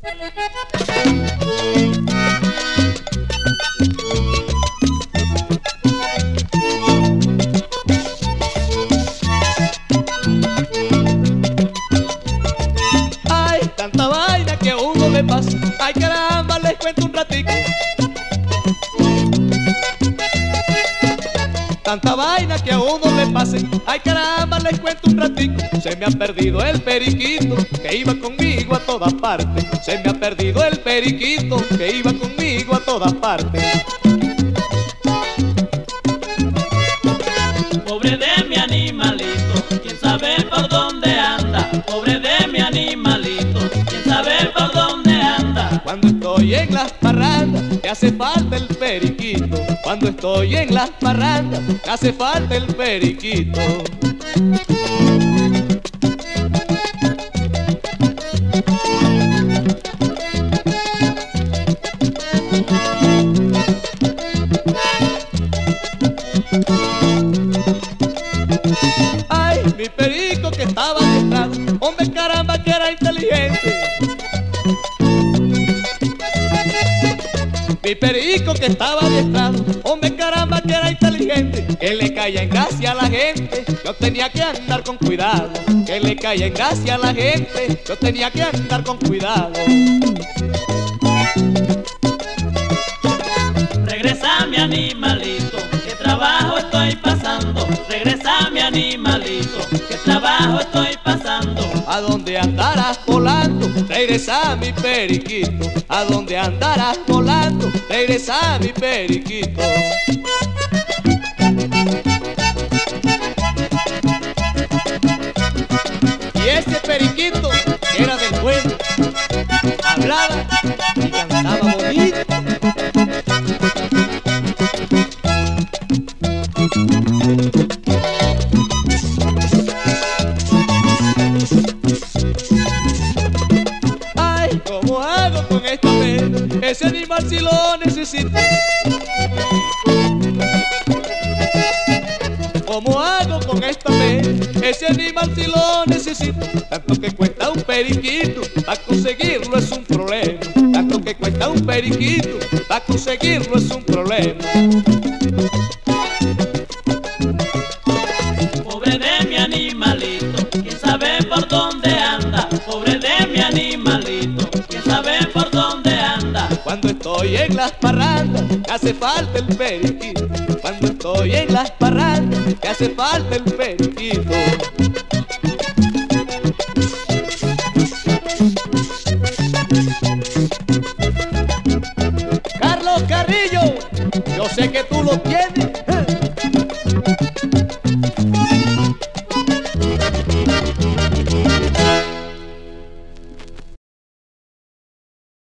Ay, tanta vaina que a uno le pasa. Ay, caramba, les cuento un ratico. Tanta vaina que a uno le pase. Ay, caramba, les cuento un ratico. Se me ha perdido el periquito que iba conmigo a todas partes. Se me ha perdido el periquito que iba conmigo a todas partes. Pobre de mi animalito, quién sabe por dónde anda. Pobre de mi animalito, quién sabe por dónde anda. Cuando estoy en las parrandas, me hace falta el periquito. Cuando estoy en las parrandas, me hace falta el periquito. Ay, mi perico que estaba adiestrado, hombre caramba que era inteligente. Mi perico que estaba adiestrado, hombre caramba que era inteligente. Que le caía en gracia a la gente, yo tenía que andar con cuidado. Que le caía en gracia a la gente, yo tenía que andar con cuidado. Regresa mi animalito, que trabajo estoy pasando. Regresa mi animalito, que trabajo estoy pasando. ¿A dónde andarás volando? Regresa mi periquito. ¿A dónde andarás volando? Regresa mi periquito. Y ese periquito que era del pueblo, hablaba y cantaba bonito. Ay, ¿cómo hago con esta pena? Ese animal si lo necesito. ¿Cómo hago con esta pena? Ese animal si lo necesito. Tanto que cuesta un periquito, para conseguirlo es un problema. Tanto que cuesta un periquito, para conseguirlo es un problema. Pobre de mi animalito, quién sabe por dónde anda. Pobre de mi animalito, quién sabe por dónde anda. Cuando estoy en las parrandas, me hace falta el periquito. Cuando estoy en las parrandas, me hace falta el periquito. Carlos Carrillo, yo sé que tú lo tienes.